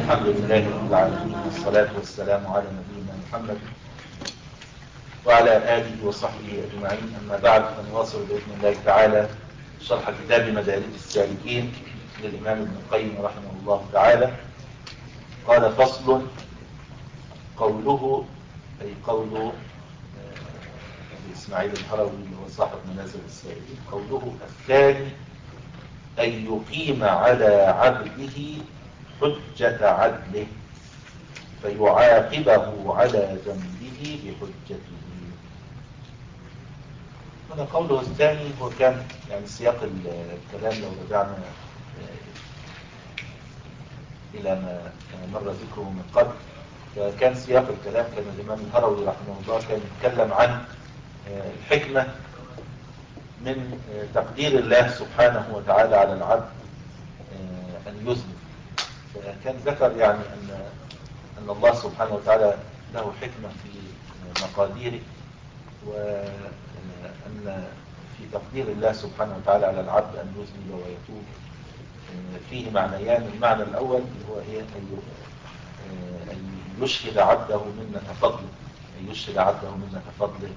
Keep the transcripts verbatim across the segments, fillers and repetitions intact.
الحمد لله رب العالمين، والصلاة والسلام على نبينا محمد وعلى آله وصحبه أجمعين. أما بعد، فنواصل بإذن الله تعالى شرح كتاب مدارج السالكين للإمام ابن القيم رحمه الله تعالى. قال: فصل. قوله، أي قول إسماعيل الهروي اللي هو صاحب منازل السائلين، قوله الثاني: أن يقيم على عبده حجة عدله فيعاقبه على ذنبه بحجته. هنا قوله الثاني هو كان يعني سياق الكلام لو رجعنا إلى ما مر ذكره من قبل، فكان سياق الكلام كان الإمام الهروي رحمه الله كان يتكلم عن الحكمة من تقدير الله سبحانه وتعالى على العبد أن يذنب. فكان ذكر يعني أن أن الله سبحانه وتعالى له حكمة في مقاديره، وأن في تقدير الله سبحانه وتعالى على العبد أن يذنب ويتوب فيه معنيان. المعنى الأول هو إيه؟ أن يشهد عبده منة فضله، أن يشهد عبده منة فضله،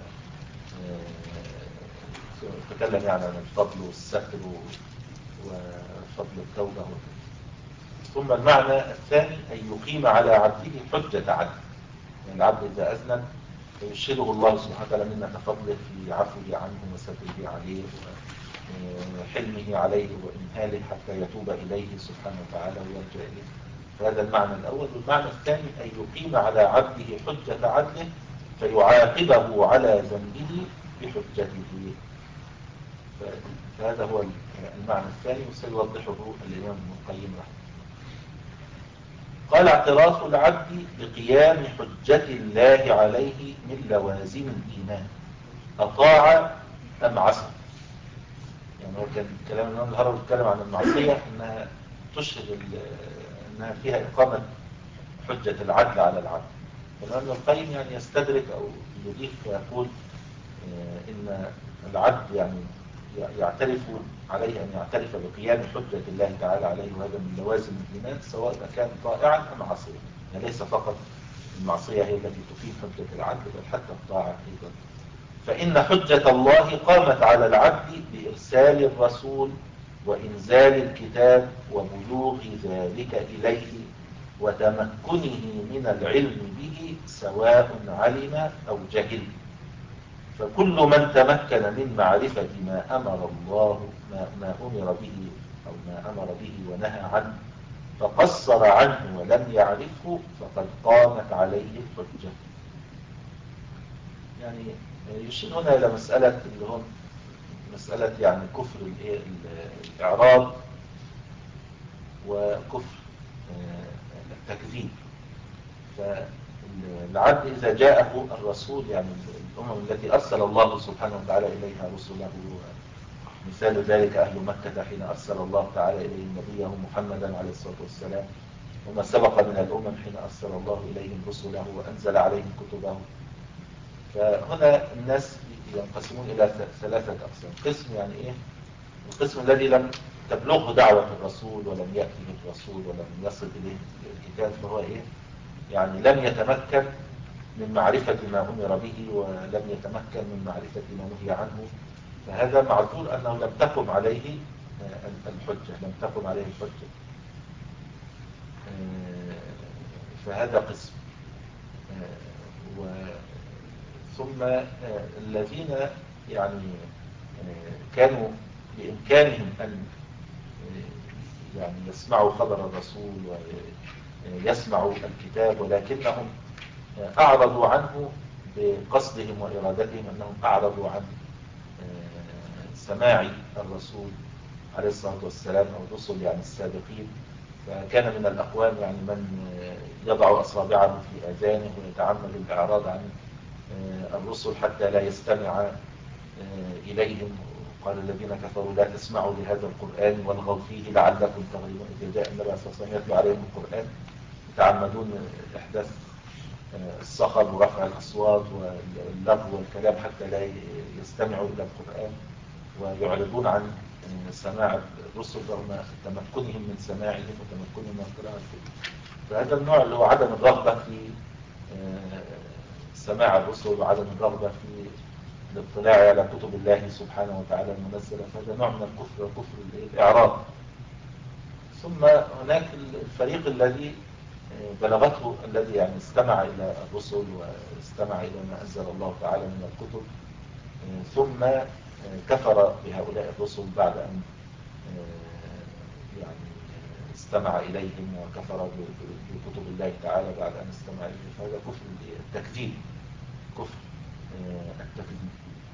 وتكلم يعني عن الفضل والستر وفضل التوبة. ثم المعنى الثاني أن يقيم على عبده حجة عدل، يعني العبد إذا أذنب فيشهده الله سبحانه وتعالى منة فضله في عفوه عنه وستره عليه وحلمه عليه وإمهاله حتى يتوب إليه سبحانه وتعالى ويرجع إليه. فهذا المعنى الأول. والمعنى الثاني أن يقيم على عبده حجة عدله فيعاقبه على ذنبه بحجته. فهذا هو المعنى الثاني، وسيوضحه الإمام ابن القيم رحمه الله. قال: اعتراف العبد بقيام حجة الله عليه من لوازم الإيمان، أطاع أم عصى. يعني هو كان كلام الإمام الهروي بيتكلم عن المعصية أنها تشهد أنها فيها إقامة حجة العدل على العبد. فالإمام ابن القيم يعني يستدرك أو يضيف ويقول إن العبد يعني يعترف عليه أن يعترف بقيام حجة الله تعالى عليه، وهذا من لوازم الإيمان، سواء كان طائعا أم عاصيا. يعني ليس فقط المعصية هي التي تقيم حجة العبد، بل حتى الطاعة أيضا. فإن حجة الله قامت على العبد بإرسال الرسول وإنزال الكتاب وبلوغ ذلك إليه وتمكنه من العلم به سواء علم أو جهل. فكل من تمكن من معرفة ما أمر الله ما, ما أمر به أو ما أمر به ونهى عنه فقصر عنه ولم يعرفه فقد قامت عليه الحجة. يعني يشير هنا إلى مسألة اللي هم مسألة يعني كفر الإعراض وكفر التكذيب. فالعبد إذا جاءه الرسول، يعني الأمم التي أرسل الله سبحانه وتعالى إليها رسله، مثال ذلك أهل مكة حين أرسل الله تعالى إليهم نبيه محمدا عليه الصلاة والسلام، وما سبق من الأمم حين أرسل الله إليهم رسله وأنزل عليهم كتبه. فهنا الناس ينقسمون إلى ثلاثة أقسام. قسم يعني إيه؟ القسم الذي لم تبلغه دعوة الرسول ولم يأته الرسول ولم يصل إليه الكتاب، فهو إيه؟ يعني لم يتمكن من معرفة ما أمر به ولم يتمكن من معرفة ما نهي عنه، فهذا معذور أنه لم تقم عليه الحجة، لم تقم عليه الحجة. فهذا قسم. ثم الذين يعني كانوا بإمكانهم أن يعني يسمعوا خبر الرسول ويسمعوا الكتاب، ولكنهم أعرضوا عنه بقصدهم وإرادتهم، أنهم أعرضوا عن سماع الرسول عليه الصلاة والسلام أو الرسل يعني السابقين. فكان من الأقوام يعني من يضع أصابعه في آذانه ويتعمد الإعراض عن الرسل حتى لا يستمع إليهم. قال الذين كفروا لا تسمعوا لهذا القرآن والغوا فيه لعلكم تغلبون. إذا جاء النبي صلى الله عليه وسلم يتلو عليهم القرآن يتعمدون إحداث الصخب ورفع الأصوات واللغو والكلام حتى لا يستمعوا إلى القرآن، ويعرضون عن سماع الرسل رغم تمكنهم من سماعهم وتمكنهم من قراءته. فهذا النوع اللي هو عدم الرغبة في سماع الرسل وعدم الرغبة في الاطلاع على كتب الله سبحانه وتعالى المنزلة، فهذا نوع من الكفر، كفر الإعراض. ثم هناك الفريق الذي بلغته، الذي يعني استمع إلى الرسل واستمع إلى ما أنزل الله تعالى من الكتب، ثم كفر بهؤلاء الرسل بعد أن يعني استمع إليهم، وكفر بكتب الله تعالى بعد أن استمع إليهم، فهذا كفر التكذيب، كفر التكذيب.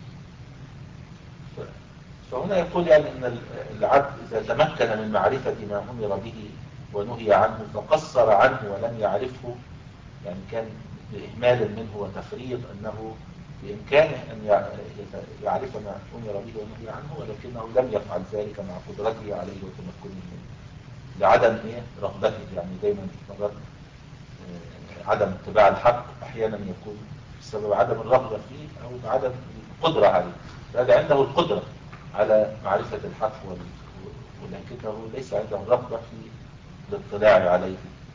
فهنا يقول يعني أن العبد إذا تمكن من معرفة ما أمر به ونهي عنه فقصر عنه ولم يعرفه، يعني كان بإهمال منه وتفريط، أنه بإمكانه أن يعرف ما أمر به ونهي عنه، ولكنه لم يفعل ذلك مع قدرته عليه وتمكنه منه لعدم إيه رغبته. يعني دايما مرات عدم اتباع الحق أحيانا يكون بسبب عدم الرغبة فيه أو عدم القدرة عليه. فهذا عنده القدرة على معرفة الحق، ولكنه ليس عنده الرغبة في الاطلاع عليه.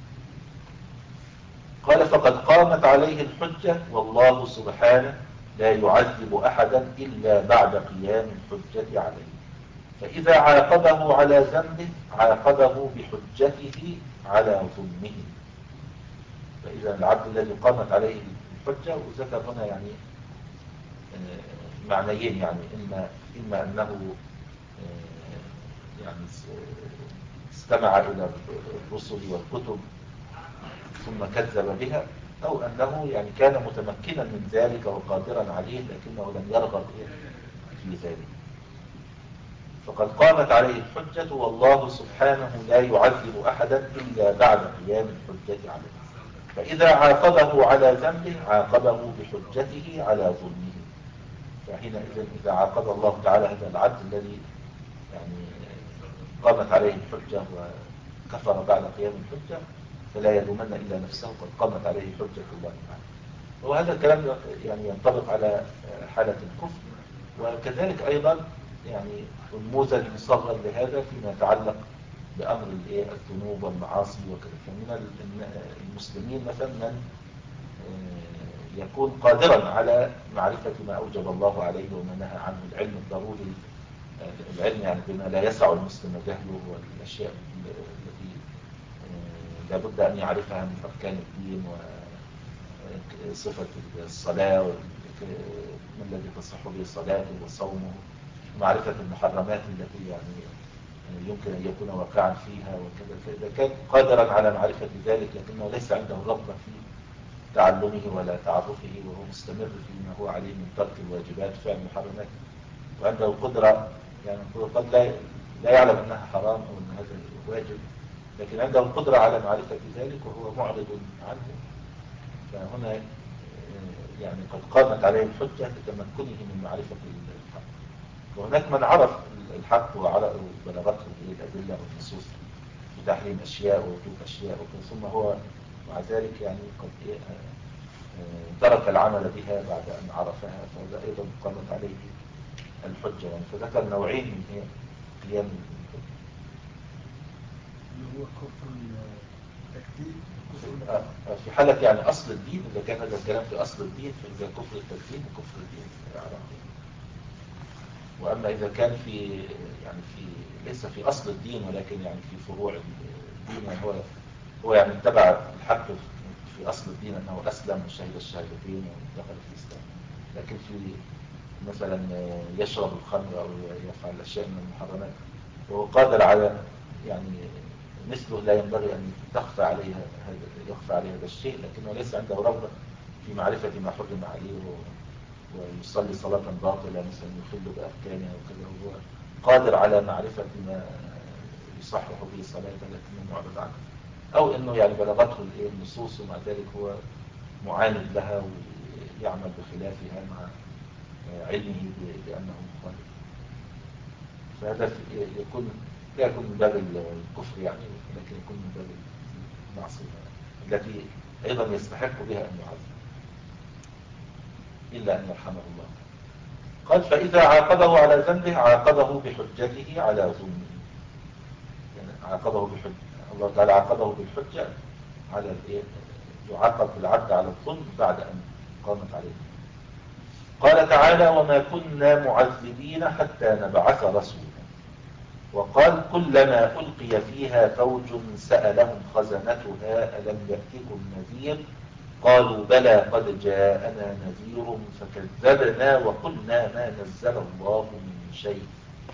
قال فقد قامت عليه الحجة والله سبحانه لا يعذب أحدا إلا بعد قيام الحجة عليه، فإذا عاقبه على ذنبه عاقبه بحجته على ظلمه. فإذا العبد الذي قامت عليه الحجة، وذكر هنا يعني معنيين، يعني إما, إما أنه يعني استمع إلى الرسل والكتب ثم كذب بها، أو أنه يعني كان متمكنا من ذلك وقادرا عليه لكنه لم يرغب في ذلك. فقد قامت عليه الحجة والله سبحانه لا يعذب أحدا إلا بعد قيام الحجة عليه، فإذا عاقبه على ذنبه عاقبه بحجته على ظلمه. فحينئذ إذا عاقب الله تعالى هذا العبد الذي يعني قامت عليه الحجة وكفر بعد قيام الحجة، فلا يلومن إلا نفسه، قد قامت عليه حجة الله تعالى. وهذا الكلام يعني ينطبق على حالة الكفر، وكذلك أيضا يعني نموذج مصغر لهذا فيما يتعلق بأمر الذنوب والمعاصي وكذا. فمن المسلمين مثلا من يكون قادرا على معرفة ما أوجب الله عليه وما نهى عنه، العلم الضروري، العلم يعني بما لا يسع المسلم جهله، والأشياء التي لابد أن يعرفها من أركان الدين وصفة الصلاة ما الذي تصح به صلاته وصومه، ومعرفة المحرمات التي يعني يمكن أن يكون واقعا فيها وكذا. فإذا كان قادرا على معرفة ذلك لكنه ليس عنده الرغبة في تعلمه ولا تعرفه، وهو مستمر فيما هو عليه من ترك الواجبات فعل المحرمات، وعنده القدرة يعني قد لا لا يعلم أنها حرام أو أن هذا واجب، لكن عنده القدرة على معرفة ذلك وهو معرض عنه، فهنا يعني قد قامت عليه الحجة لتمكنه من معرفة الحق. وهناك من عرف الحق وبلغته الأدلة والنصوص بتحريم أشياء ووجوب أشياء، ثم هو مع ذلك يعني قد ترك العمل بها بعد أن عرفها، فهذا أيضا قامت عليه الحجة. يعني فذكر نوعين من قيام الحجة، اللي هو كفر التكذيب. في حالة يعني أصل الدين، إذا كان هذا الكلام في أصل الدين فإذا كفر التكذيب وكفر الدين الإعراض. وأما إذا كان في يعني في ليس في أصل الدين ولكن يعني في فروع الدين، يعني هو هو يعني اتبع الحق في أصل الدين أنه أسلم وشهد الشهادتين ودخل في الإسلام، لكن في مثلا يشرب الخمر أو يفعل أشياء من المحرمات وهو قادر على يعني مثله، لا ينبغي أن تخفى عليه هذا يخفى عليه هذا الشيء، لكنه ليس عنده رغبة في معرفة ما حرم عليه ويصلي صلاة باطلة مثلا يخل بأركانها وكذا، وهو قادر على معرفة ما يصحح به صلاته لكنه معرض عنه، أو أنه يعني بلغته النصوص ومع ذلك هو معاند لها ويعمل بخلافها مع علمه بأنه مخالف. فهذا يكون لا يكون من باب الكفر يعني، لكن يكون من باب المعصية التي أيضا يستحق بها أن يعذب إلا أن يرحمه الله. قال فإذا عاقبه على ذنبه عاقبه بحجته على ظلمه، يعني عاقبه بحجة الله تعالى عاقبه بالحجة على الايه، يعاقب العبد على الظلم بعد ان قامت عليه. قال تعالى وما كنا معذبين حتى نبعث رسولا. وقال كلما ألقي فيها فوج سألهم خزنتها ألم يأتكم نذير قالوا بلى قد جاءنا نذير فكذبنا وقلنا ما نزل الله من شيء.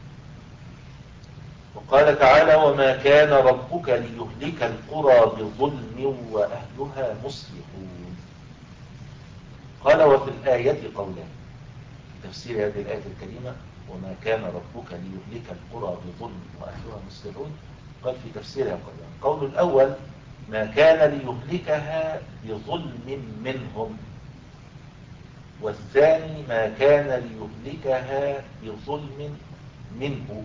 وقال تعالى وما كان ربك ليهلك القرى بظلم وأهلها مصلحون. قال وفي الآية قولان، تفسير هذه الآية الكريمة وما كان ربك ليهلك القرى بظلم وأهلها مصلحون، قال في تفسيرها قولان. القول الأول ما كان ليهلكها بظلم منهم، والثاني ما كان ليهلكها بظلم منه.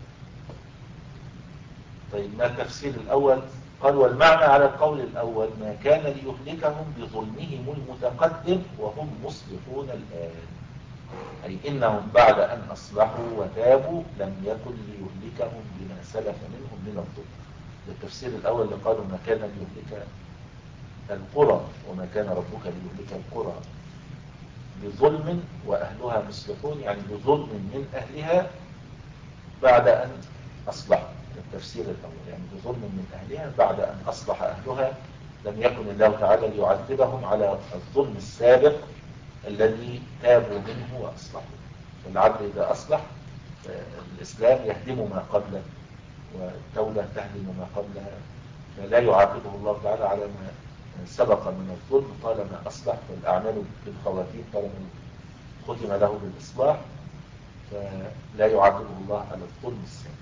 طيب ما التفسير الأول؟ قال والمعنى على القول الأول ما كان ليهلكهم بظلمهم المتقدم وهم مصلحون الآن، أي إنهم بعد أن أصلحوا وتابوا لم يكن ليهلكهم بما سلف منهم من الظلم. التفسير الأول اللي قالوا ما كان ليهلك القرى وما كان ربك ليهلك القرى بظلم وأهلها مصلحون، يعني بظلم من أهلها بعد أن أصلحوا. التفسير الأول يعني بظلم من أهلها بعد أن أصلح أهلها، لم يكن الله تعالى ليعذبهم على الظلم السابق الذي تابوا منه وأصلحوا. فالعبد إذا أصلح الإسلام يهدم ما قبله والدولة تهدم ما قبلها، فلا يعاقبه الله تعالى على ما سبق من الظلم طالما أصلح. فالأعمال بالخواتيم طالما ختم له بالإصلاح فلا يعاقبه الله على الظلم السابق،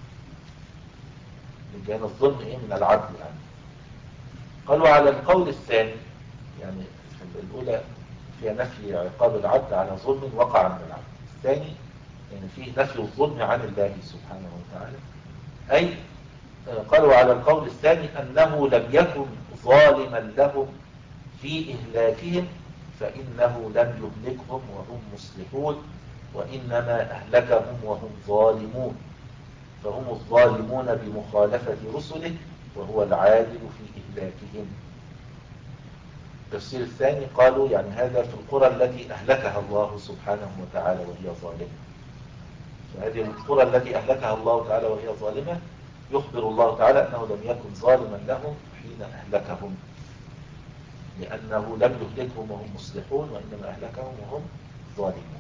لأن الظلم إيه من العدل يعني. قالوا على القول الثاني يعني الأولى فيها نفي عقاب العبد على ظلم وقع من العبد، الثاني يعني فيه نفي الظلم عن الله سبحانه وتعالى. أي قالوا على القول الثاني أنه لم يكن ظالما لهم في إهلاكهم فإنه لم يهلكهم وهم مصلحون، وإنما أهلكهم وهم ظالمون، فهم الظالمون بمخالفة رسله وهو العادل في إهلاكهم. التفسير الثاني قالوا يعني هذا في القرى التي أهلكها الله سبحانه وتعالى وهي ظالمة. فهذه القرى التي أهلكها الله تعالى وهي ظالمة يخبر الله تعالى أنه لم يكن ظالما لهم حين أهلكهم، لأنه لم يهلكهم وهم مصلحون وإنما أهلكهم وهم ظالمون.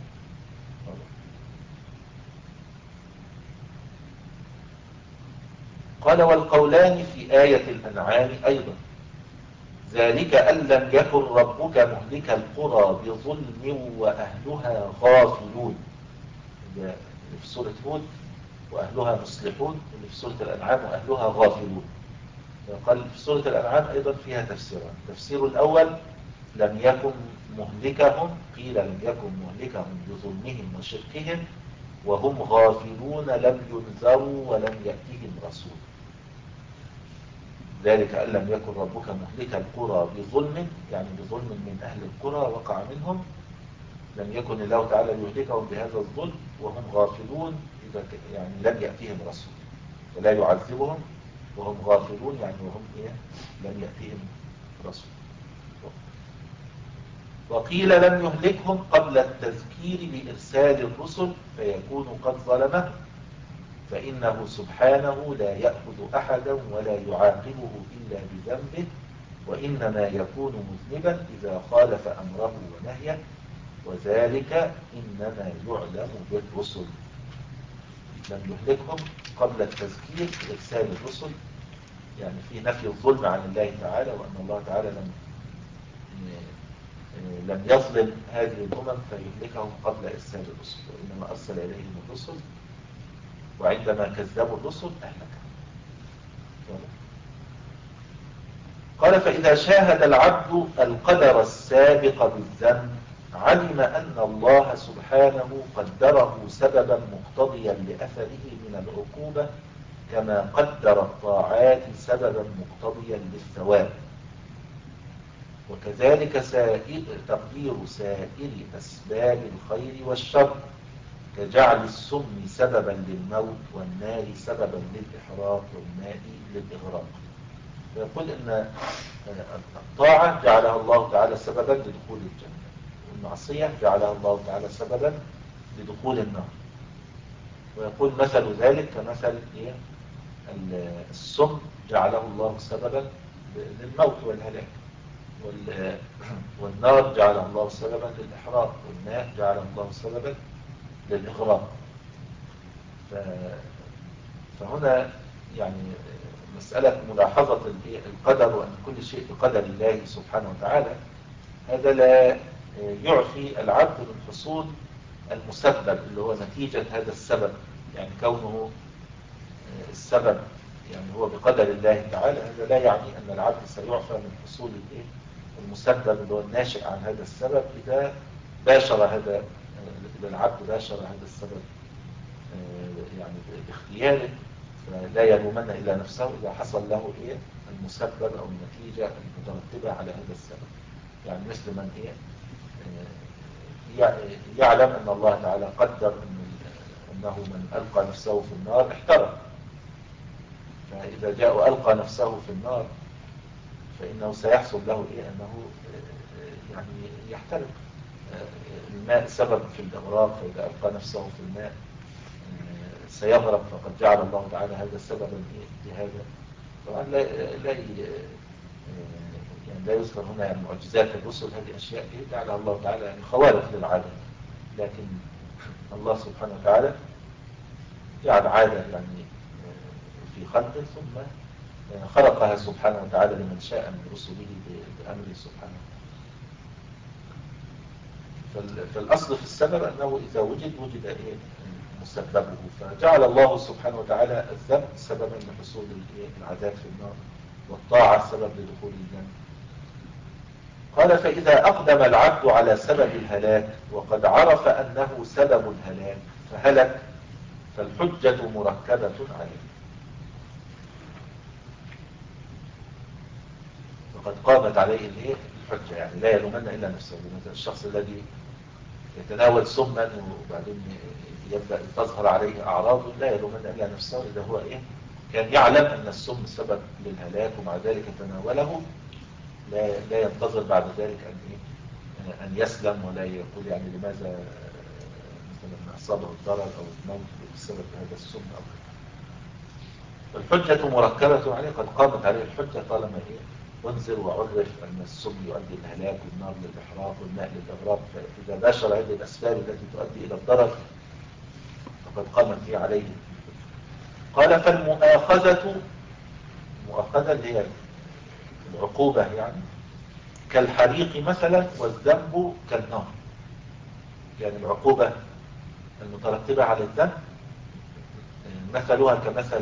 قال والقولان في آية الأنعام أيضا ذلك أن لم يكن ربك مهلك القرى بظلم وأهلها غافلون، اللي في سورة هود وأهلها مصلحون، اللي في سورة الأنعام وأهلها غافلون. قال في سورة الأنعام أيضا فيها تفسيران. التفسير الأول لم يكن مهلكهم، قيل لم يكن مهلكهم بظلمهم وشركهم وهم غافلون لم ينذروا ولم يأتهم رسول. ذلك أن لم يكن ربك مهلك القرى بظلم يعني بظلم من أهل القرى وقع منهم، لم يكن الله تعالى يهلكهم بهذا الظلم وهم غافلون، إذا يعني لم يأتهم رسول، ولا يعذبهم وهم غافلون يعني وهم إيه لم يأتهم رسول. وقيل لم يهلكهم قبل التذكير بإرسال الرسل فيكون قد ظلمه، فإنه سبحانه لا يأخذ أحدا ولا يعاقبه إلا بذنبه، وإنما يكون مذنبا إذا خالف أمره ونهيه، وذلك إنما يعلم بالرسل. لم يهلكهم قبل التذكير بإرسال الرسل، يعني في نفي الظلم عن الله تعالى، وأن الله تعالى لم لم يظلم هذه الأمم فيهلكهم قبل إرسال الرسل، وإنما أرسل إليهم الرسل وعندما كذبوا الرسل أهلكهم. قال فإذا شاهد العبد القدر السابق بالذنب علم أن الله سبحانه قدره سببا مقتضيا لأثره من العقوبة كما قدر الطاعات سببا مقتضيا للثواب، وكذلك سائر تقدير سائر أسباب الخير والشر كجعل السم سببا للموت والنار سببا للإحراق والماء للإغراق. فيقول إن الطاعة جعلها الله تعالى سببا لدخول الجنة، والمعصية جعلها الله تعالى سببا لدخول النار. ويقول مثل ذلك كمثل إيه؟ السم جعله الله سببا للموت والهلاك، والنار جعله الله سببا للإحراق، والماء جعله الله سببا للإغراق. فهنا يعني مسألة ملاحظة القدر وأن كل شيء بقدر الله سبحانه وتعالى، هذا لا يعفي العبد من حصول المسبب اللي هو نتيجة هذا السبب. يعني كونه السبب يعني هو بقدر الله تعالى، هذا لا يعني أن العبد سيعفى من حصول المسبب اللي هو الناشئ عن هذا السبب إذا باشر هذا إذا العبد باشر هذا السبب يعني باختياره، فلا يلومن إلا نفسه إذا حصل له إيه المسبب أو النتيجة المترتبة على هذا السبب. يعني مثل من إيه يعلم أن الله تعالى قدر أنه من ألقى نفسه في النار احترق، فإذا جاء وألقى نفسه في النار فإنه سيحصل له إيه أنه يعني يحترق. الماء سبب في الإغراق، فإذا ألقى نفسه في الماء سيغرق، فقد جعل الله تعالى هذا سببا لهذا. طبعا لا لا يعني لا يذكر هنا يعني معجزات الرسل، هذه أشياء جعلها الله تعالى يعني خوارق للعادة، لكن الله سبحانه وتعالى جعل عادة يعني في خلقه ثم خلقها سبحانه وتعالى لمن شاء من رسله بأمره سبحانه. فالأصل في السبب أنه إذا وجد وجد إيه مسببه، فجعل الله سبحانه وتعالى الذنب سببا لحصول العذاب في النار، والطاعة سبب لدخول الجنة. قال فإذا أقدم العبد على سبب الهلاك وقد عرف أنه سبب الهلاك فهلك، فالحجة مركبة عليه. وقد قامت عليه الحجة، يعني لا يلومن إلا نفسه. مثل الشخص الذي يتناول سما وبعدين يبدأ تظهر عليه أعراض، لا يلومن إلا نفسه إذا هو إيه كان يعلم أن السم سبب للهلاك ومع ذلك تناوله، لا لا ينتظر بعد ذلك أن إيه أن يسلم، ولا يقول يعني لماذا مثلا أصابه الضرر أو الموت بسبب هذا السم أو كذا. فالحجة مركبة عليه، قد قامت عليه الحجة طالما إيه وانزل وعرف أن السم يؤدي الهلاك والنار للإحراق والماء للإغراق، فإذا باشر هذه الأسباب التي تؤدي إلى الضرر فقد قامت فيه عليه. قال فالمؤاخذة، المؤاخذة اللي هي العقوبة يعني كالحريق مثلا، والذنب كالنار. يعني العقوبة المترتبة على الذنب مثلها كمثل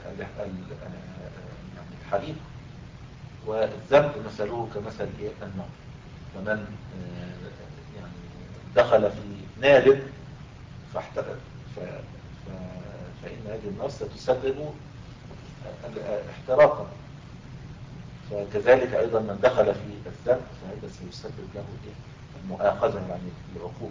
الحريق، والذنب مثله كمثل النار. فمن يعني دخل في نار فاحترق فإن هذه النار ستسبب احتراقا، فكذلك أيضا من دخل في الذنب فهذا سيسبب له المؤاخذة يعني العقوبة.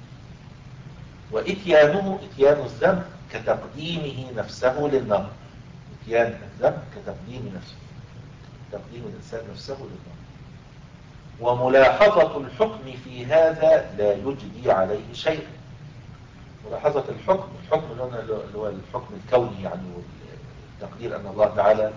وإتيانه إتيان الذنب كتقديمه نفسه للنار. إتيان الذنب كتقديم نفسه، تقديم الإنسان نفسه للنار. وملاحظة الحكم في هذا لا يجدي عليه شيء. ملاحظة الحكم، الحكم اللي هو الحكم الكوني يعني، والتقدير أن الله تعالى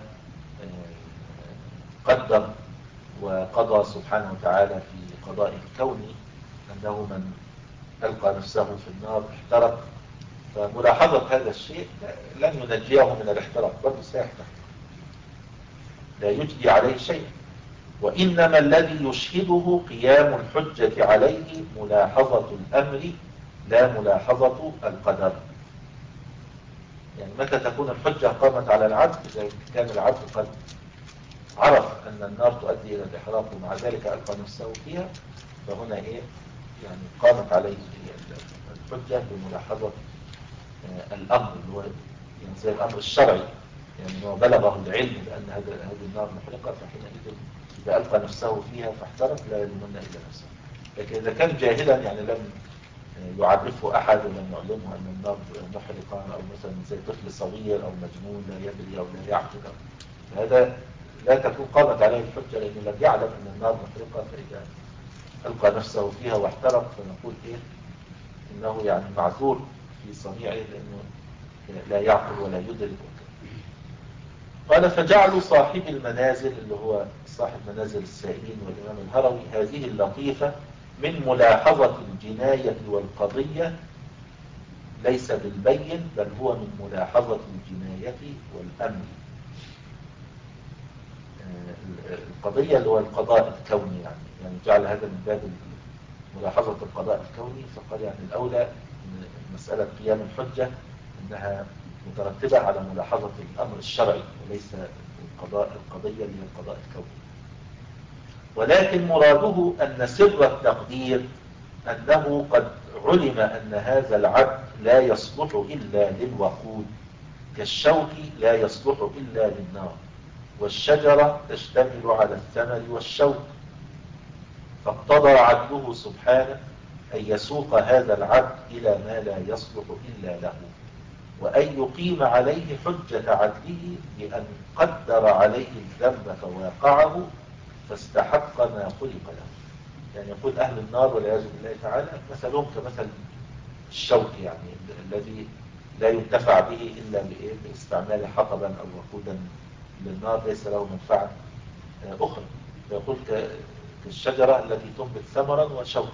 قدر وقضى سبحانه وتعالى في قضاء الكوني أنه من ألقى نفسه في النار احترق. فملاحظة هذا الشيء لن ينجيه من الاحتراق، برضه سيحترق، لا يجدي عليه شيء. وإنما الذي يشهده قيام الحجة عليه ملاحظة الأمر لا ملاحظة القدر. يعني متى تكون الحجة قامت على العبد؟ إذا كان العبد قد عرف أن النار تؤدي إلى الإحراق ومع ذلك ألقى نفسه فيها، فهنا إيه يعني قامت عليه الحجة بملاحظة الأمر اللي هو يعني زي الأمر الشرعي، يعني هو بلغه العلم بأن هذه النار محرقة، فحينئذ إذا ألقى نفسه فيها فاحترق لا يلومن إلا نفسه. لكن إذا كان جاهلا يعني لم يعرفه أحد ولم يعلمه أن النار محرقة، أو مثلا زي طفل صغير أو مجنون لا يدري أو لا يعقل، هذا لا تكون قامت عليه الحجة لأنه لم يعلم أن النار محرقة، فإذا ألقى نفسه فيها واحترق فنقول إيه إنه يعني معذور في صنيعه لأنه لا يعقل ولا يدرك. قال فجعلوا صاحب المنازل اللي هو صاحب منازل السائلين والإمام الهروي هذه اللطيفة من ملاحظة الجناية والقضية ليس بالبين بل هو من ملاحظة الجناية والأمن. القضية اللي هو القضاء الكوني يعني يعني جعل هذا من باب ملاحظة القضاء الكوني، فقال يعني الأولى مسألة قيام الحجة أنها مترتبة على ملاحظة الأمر الشرعي وليس القضاء القضية اللي هي القضاء الكوني. ولكن مراده أن سر التقدير أنه قد علم أن هذا العبد لا يصلح إلا للوقود كالشوك لا يصلح إلا للنار، والشجرة تشتمل على الثمر والشوك، فاقتضى عدله سبحانه أن يسوق هذا العبد إلى ما لا يصلح إلا له، وأن يقيم عليه حجة عدله بأن قدر عليه الذنب فواقعه فاستحق ما خلق له. يعني يقول أهل النار والعياذ بالله تعالى مثلهم كمثل الشوك يعني الذي لا ينتفع به إلا باستعمال حطبا أو وقودا للنار ليس له منفعة أخرى. فيقول كالشجرة التي تنبت ثمرا وشوكا،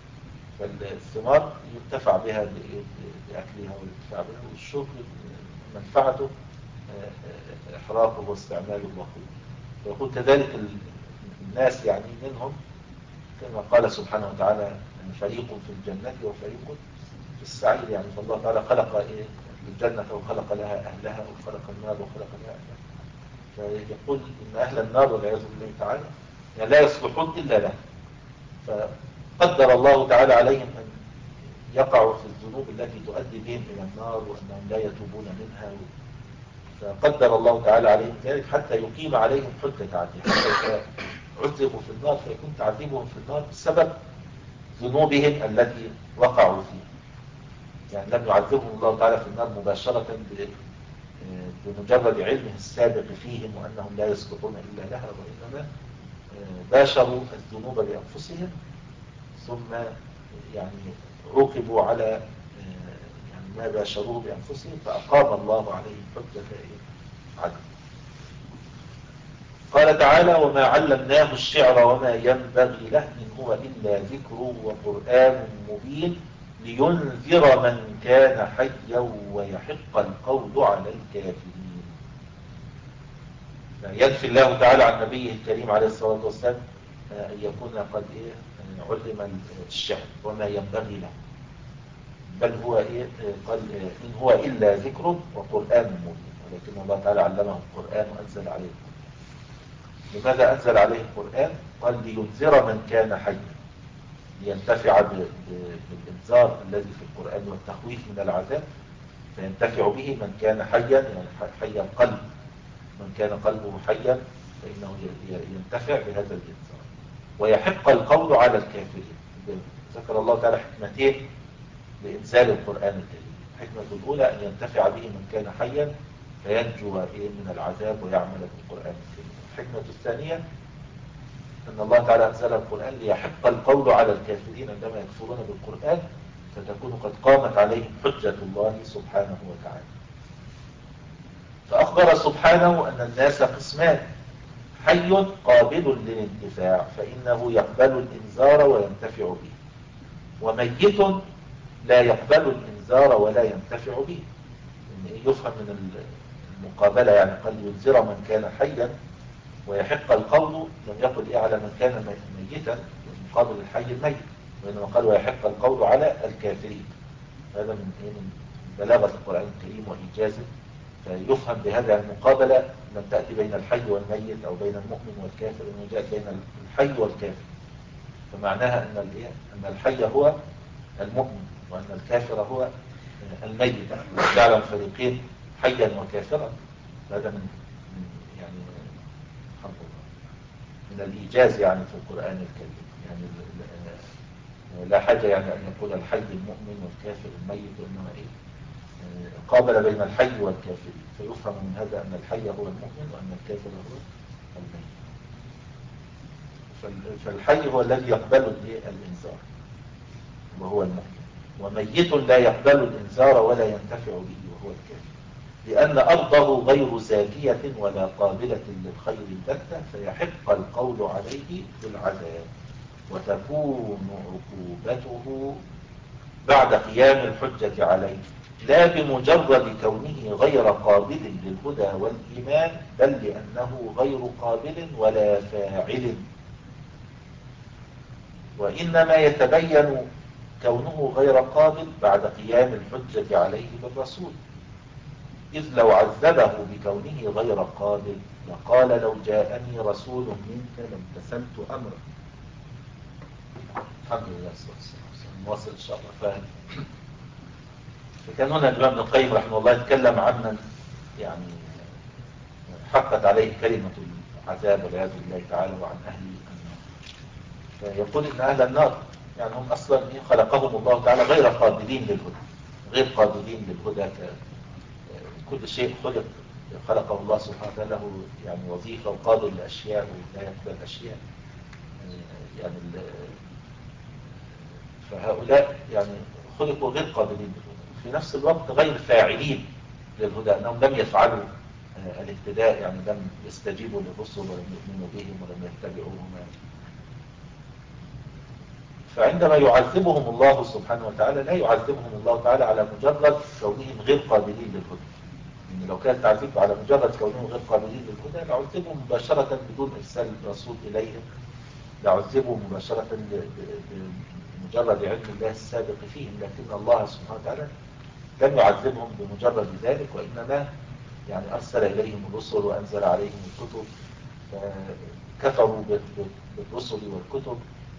فالثمار ينتفع بها بأكلها والانتفاع بها، والشوك منفعته إحراقه واستعماله الوقود. فيقول كذلك الناس يعني منهم كما قال سبحانه وتعالى فريق في الجنة وفريق في السعير، يعني فالله تعالى خلق إيه الجنة وخلق لها أهلها وخلق النار وخلق لها أهلها. فيقول إن أهل النار والعياذ بالله تعالى يعني لا يصلحون إلا له، فقدر الله تعالى عليهم أن يقعوا في الذنوب التي تؤدي بهم إلى النار وأنهم لا يتوبون منها، فقدر الله تعالى عليهم ذلك حتى يقيم عليهم حجة عدله، حتى إذا عذبوا في النار فيكون تعذيبهم في النار بسبب ذنوبهم التي وقعوا فيها. يعني لم يعذبهم الله تعالى في النار مباشرة بمجرد علمه السابق فيهم وأنهم لا يسقطون إلا لها، وإنما باشروا الذنوب بأنفسهم ثم يعني عوقبوا على يعني ما باشروه بأنفسهم فأقام الله عليهم حجة عدل. قال تعالى وما علمناه الشعر وما ينبغي له إن هو إلا ذكر وقرآن مبين لينذر من كان حيا ويحق القول على الكافرين. ينفي الله تعالى عن نبيه الكريم عليه الصلاة والسلام أن يكون قد إيه علم الشعر وما ينبغي له، بل هو إيه قال إن هو إلا ذكر وقرآن مبين، ولكن الله تعالى علمه القرآن وأنزل عليه القرآن. لماذا أنزل عليه القرآن؟ قال لينذر من كان حيا، لينتفع بالإنذار الذي في القرآن والتخويف من العذاب، فينتفع به من كان حيا يعني حي القلب، من كان قلبه حيا فإنه ينتفع بهذا الإنذار. ويحق القول على الكافرين. ذكر الله تعالى حكمتين لإنزال القرآن الكريم. الحكمة الأولى أن ينتفع به من كان حيا فينجو من العذاب ويعمل بالقرآن الكريم. الحكمة الثانية أن الله تعالى أنزل القرآن ليحق القول على الكافرين عندما يكفرون بالقرآن، فتكون قد قامت عليهم حجة الله سبحانه وتعالى. فأخبر سبحانه أن الناس قسمان: حي قابل للانتفاع فإنه يقبل الإنذار وينتفع به، وميت لا يقبل الإنذار ولا ينتفع به. يفهم من المقابلة يعني قال ينذر من كان حيا ويحق القول، لم يقل إيه على من كان ميتا مقابل الحي الميت، وإنما قال ويحق القول على الكافرين. هذا من إيه من بلاغة القرآن الكريم وإيجازه. فيفهم بهذا المقابلة لم تأتي بين الحي والميت أو بين المؤمن والكافر، إنه جاءت بين الحي والكافر، فمعناها أن الإيه أن الحي هو المؤمن وأن الكافر هو الميت، جعل الفريقين حيا وكافرا. هذا من يعني من الإيجاز يعني في القرآن الكريم. يعني لا حاجة يعني أن يقول الحي المؤمن والكافر الميت، وإنما إيه قابل بين الحي والكافر، فيفهم من هذا أن الحي هو المؤمن وأن الكافر هو الميت. فالحي هو الذي يقبل الإنذار وهو المؤمن، وميت لا يقبل الإنذار ولا ينتفع به وهو الكافر، لأن أرضه غير زاكية ولا قابلة للخير البتة، فيحق القول عليه بالعذاب، وتكون عقوبته بعد قيام الحجة عليه، لا بمجرد كونه غير قابل للهدى والإيمان، بل لأنه غير قابل ولا فاعل. وإنما يتبين كونه غير قابل بعد قيام الحجة عليه بالرسول، إذ لو عذبه بكونه غير قابل لقال لو جاءني رسول منك لامتثلت أمره. الحمد لله والسلام نواصل إن شاء الله. ف... فكان هنا الإمام ابن القيم رحمه الله يتكلم عن من يعني حقت عليه كلمة العذاب والعياذ بالله تعالى وعن أهل النار. فيقول إن أهل النار يعني هم أصلا خلقهم الله تعالى غير قابلين للهدى، غير قابلين للهدى. كل شيء خلق خلقه الله سبحانه وتعالى له يعني وظيفة وقابل لأشياء ولا يقبل أشياء يعني. فهؤلاء يعني خلقوا غير قابلين للهدى، في نفس الوقت غير فاعلين للهدى، أنهم لم يفعلوا الاهتداء، يعني لم يستجيبوا للرسل ولم يؤمنوا بهم ولم يتبعوهم. فعندما يعذبهم الله سبحانه وتعالى لا يعذبهم الله تعالى على مجرد كونهم غير قابلين للهدى، يعني لو كان تعذيب على مجرد كونهم غير قابلين للهدى لعذبهم مباشرة بدون إرسال الرسول إليهم، لعذبهم مباشرة بمجرد علم الله السابق فيهم، لكن الله سبحانه وتعالى لم يعذبهم بمجرد ذلك، وإنما يعني أرسل إليهم الرسل وأنزل عليهم الكتب، فكفروا بالرسل والكتب،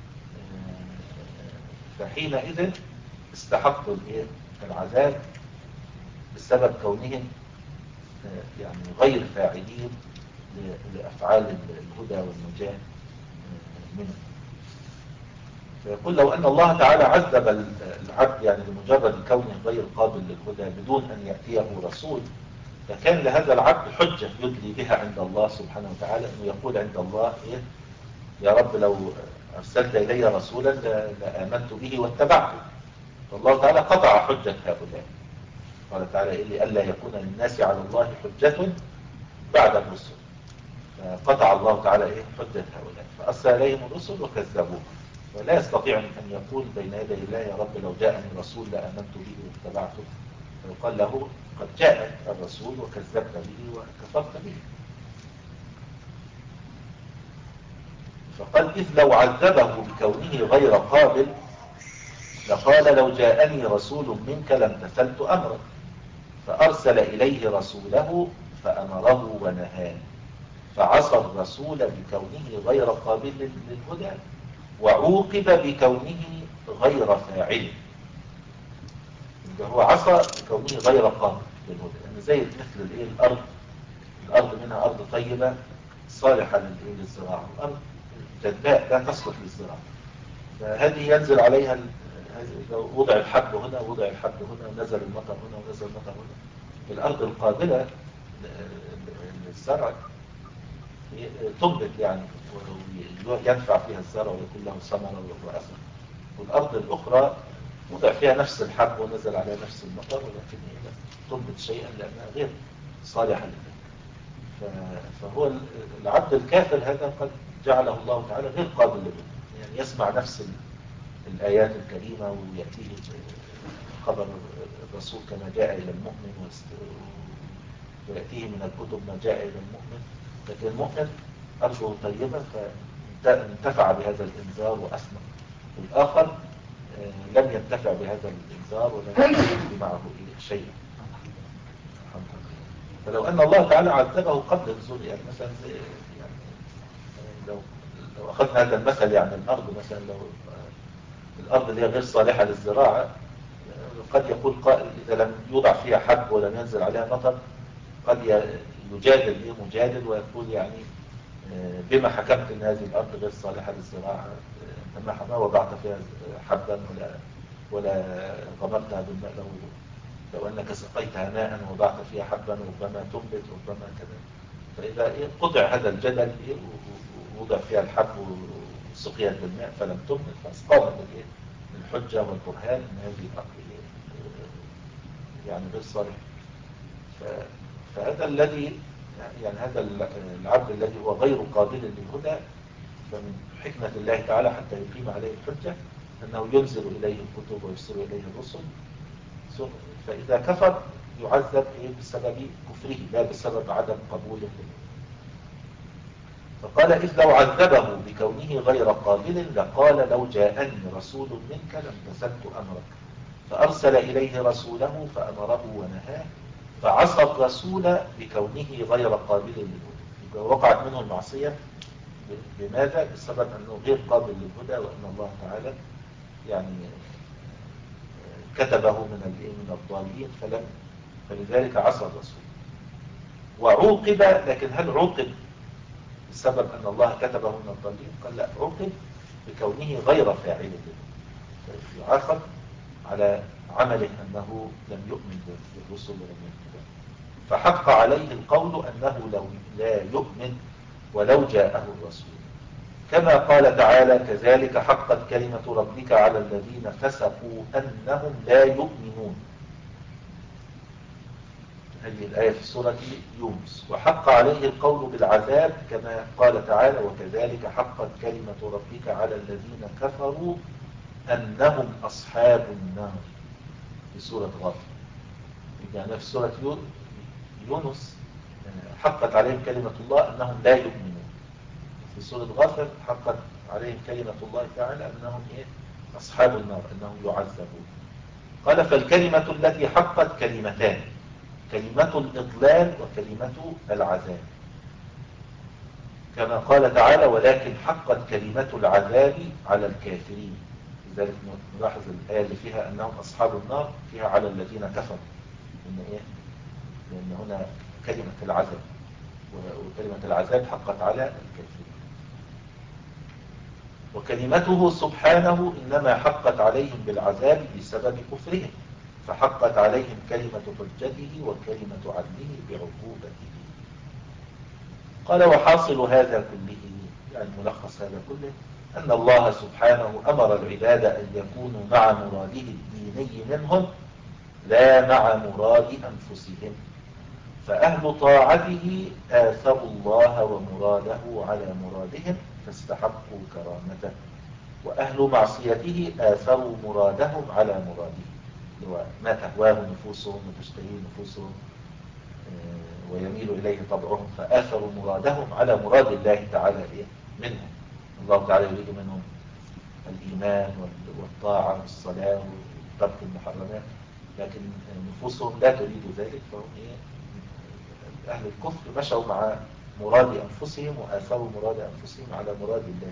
فحينئذ استحقوا العذاب بسبب كونهم يعني غير فاعلين لأفعال الهدى والنجاة منه. فيقول لو أن الله تعالى عذب العبد يعني لمجرد كونه غير قابل للهدى بدون أن يأتيه رسول، فكان لهذا العبد حجة يدلي بها عند الله سبحانه وتعالى، أنه يقول عند الله إيه يا رب لو أرسلت إلي رسولا لآمنت به واتبعته. فالله تعالى قطع حجة هؤلاء، قال تعالى إيه ألا يكون للناس على الله حجة بعد الرسل، فقطع الله تعالى إيه حجة هؤلاء، فأرسل إليهم الرسل وكذبوه، ولا يستطيع أن يقول بين يدي الله يا رب لو جاءني رسول لآمنت به واتبعته، فيقال له قد جاءك الرسول وكذبت به وكفرت به. فقال إذ لو عذبه بكونه غير قابل لقال لو جاءني رسول منك لامتثلت أمرك، فأرسل إليه رسوله فأمره ونهاه، فعصى الرسول بكونه غير قابل للهدى، وعوقب بكونه غير فاعل. هو عصى بكونه غير قابل للهدى، يعني زي مثل الايه الأرض، الأرض منها أرض طيبة صالحة للزراعة، والأرض جدباء لا تصلح للزراعة، فهذه ينزل عليها لو وضع الحب هنا ووضع الحب هنا ونزل المطر هنا ونزل المطر هنا، الأرض القابلة للزرع تنبت يعني وينفع فيها الزرع ويكون له ثمرة وأثر، والأرض الأخرى وضع فيها نفس الحب ونزل عليها نفس المطر ولكن هي تنبت شيئا لأنها غير صالحة لله. فهو العبد الكافر هذا قد جعله الله تعالى غير قابل للهدى، يعني يسمع نفس الآيات الكريمة ويأتيه خبر الرسول كما جاء إلى المؤمن، ويأتيه من الكتب ما جاء إلى المؤمن، لكن المؤمن أرجو طيبة فانتفع بهذا الإنذار وأسمع، والآخر لم ينتفع بهذا الإنذار ولم يكن معه شيئا. فلو أن الله تعالى عذبه قبل نزول، يعني مثلا زي يعني لو لو أخذنا هذا المثل، يعني الأرض مثلا لو الأرض اللي هي غير صالحة للزراعة، قد يقول قائل إذا لم يوضع فيها حب ولم ينزل عليها مطر قد يجادل إيه مجادل ويقول يعني بما حكمت ان هذه الارض غير صالحة للزراعة، انت ما وضعت فيها حبا ولا ولا غمرتها بالماء، لو لو انك سقيتها ماء ووضعت فيها حبا ربما تنبت ربما كذا. فإذا إيه قطع هذا الجدل إيه ووضع فيها الحب وسقيت بالماء فلم تؤمن، فاستقامت الإيه الحجة والبرهان أن هذه الأمر إيه يعني غير صالح. فهذا الذي يعني هذا العبد الذي هو غير قابل للهدى، فمن حكمة الله تعالى حتى يقيم عليه الحجة أنه ينزل إليه الكتب ويرسل إليه الرسل، فإذا كفر يعذب بسبب كفره لا بسبب عدم قبوله. فقال إذ لو عذبه بكونه غير قابل لقال لو جاءني رسول منك لامتثلت أمرك، فأرسل إليه رسوله فأمره ونهاه، فعصى الرسول بكونه غير قابل للهدى. وقعت منه المعصية بماذا؟ بسبب أنه غير قابل للهدى، وأن الله تعالى يعني كتبه من من الضالين فلم فلذلك عصى الرسول. وعوقب، لكن هل عوقب بسبب أن الله كتبه من الضالين؟ قال لا، عوقب بكونه غير فاعل له، يعاقب على عمله أنه لم يؤمن بالرسل ولم يؤمن، فحق عليه القول أنه لو لا يؤمن ولو جاءه الرسول، كما قال تعالى كذلك حقت كلمة ربك على الذين فسقوا أنهم لا يؤمنون. هذه الآية في سورة يونس. وحق عليه القول بالعذاب كما قال تعالى وكذلك حقت كلمة ربك على الذين كفروا أنهم أصحاب النار في سورة غافر. يعني في سورة يونس حقت عليهم كلمة الله أنهم لا يؤمنون، في سورة غافر حقت عليهم كلمة الله تعالى أنهم إيه؟ أصحاب النار، أنهم يعذبون. قال فالكلمة التي حقت كلمتان، كلمة الإضلال وكلمة العذاب، كما قال تعالى ولكن حقت كلمة العذاب على الكافرين. لذلك نلاحظ الآية اللي فيها أنهم أصحاب النار فيها على الذين كفروا، إن إيه؟ لأن هنا كلمة العذاب، وكلمة العذاب حقت على الكافرين. وكلمته سبحانه إنما حقت عليهم بالعذاب بسبب كفرهم، فحقت عليهم كلمة حجته وكلمة عدله بعقوبته. قال وحاصل هذا كله، يعني ملخص هذا كله، أن الله سبحانه أمر العباد أن يكونوا مع مراده الديني منهم لا مع مراد أنفسهم، فأهل طاعته آثروا الله ومراده على مرادهم فاستحقوا كرامته، وأهل معصيته آثروا مرادهم على مراده، ما تهواه نفوسهم وتشتهيه نفوسهم ويميل إليه طبعهم، فآثروا مرادهم على مراد الله تعالى منهم. الله تعالى يريد منهم الإيمان والطاعة والصلاة وترك المحرمات، لكن نفوسهم لا تريد ذلك، فهم أهل الكفر مشوا مع مراد أنفسهم وآثروا مراد أنفسهم على مراد الله.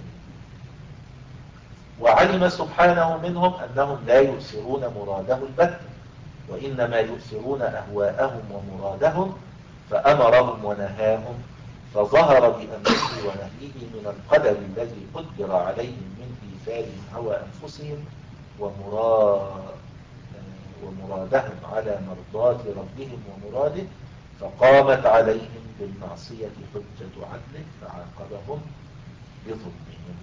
وعلم سبحانه منهم أنهم لا يؤثرون مراده البتة، وإنما يؤثرون أهواءهم ومرادهم، فأمرهم ونهاهم، فظهر بأمره ونهيه من القدر الذي قدر عليهم من إيثار هوى أنفسهم ومراد ومرادهم على مرضات ربهم ومراده، فقامت عليهم بالمعصية حجة عدله فعاقبهم بظلمهم.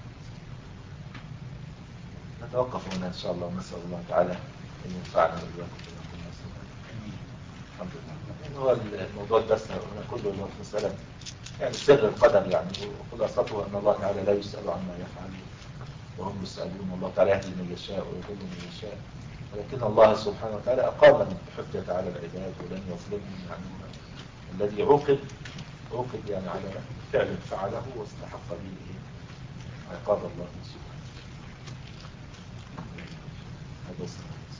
نتوقف هنا إن شاء الله، ونسأل الله تعالى أن ينفعنا وإياكم بما كنا نستفيد. الحمد لله. هو الموضوع الدرس هنا كله اللي هو في مسألة يعني سر القدر، يعني وخلاصته أن الله تعالى لا يسأل عما يفعل وهم يسألون، والله تعالى يهدي من يشاء ويضل من يشاء، ولكن الله سبحانه وتعالى أقام الحجة على العباد ولم يظلمهم. يعني الذي عوقب عوقب يعني على فعل فعله واستحق به عقاب الله سبحانه. هذا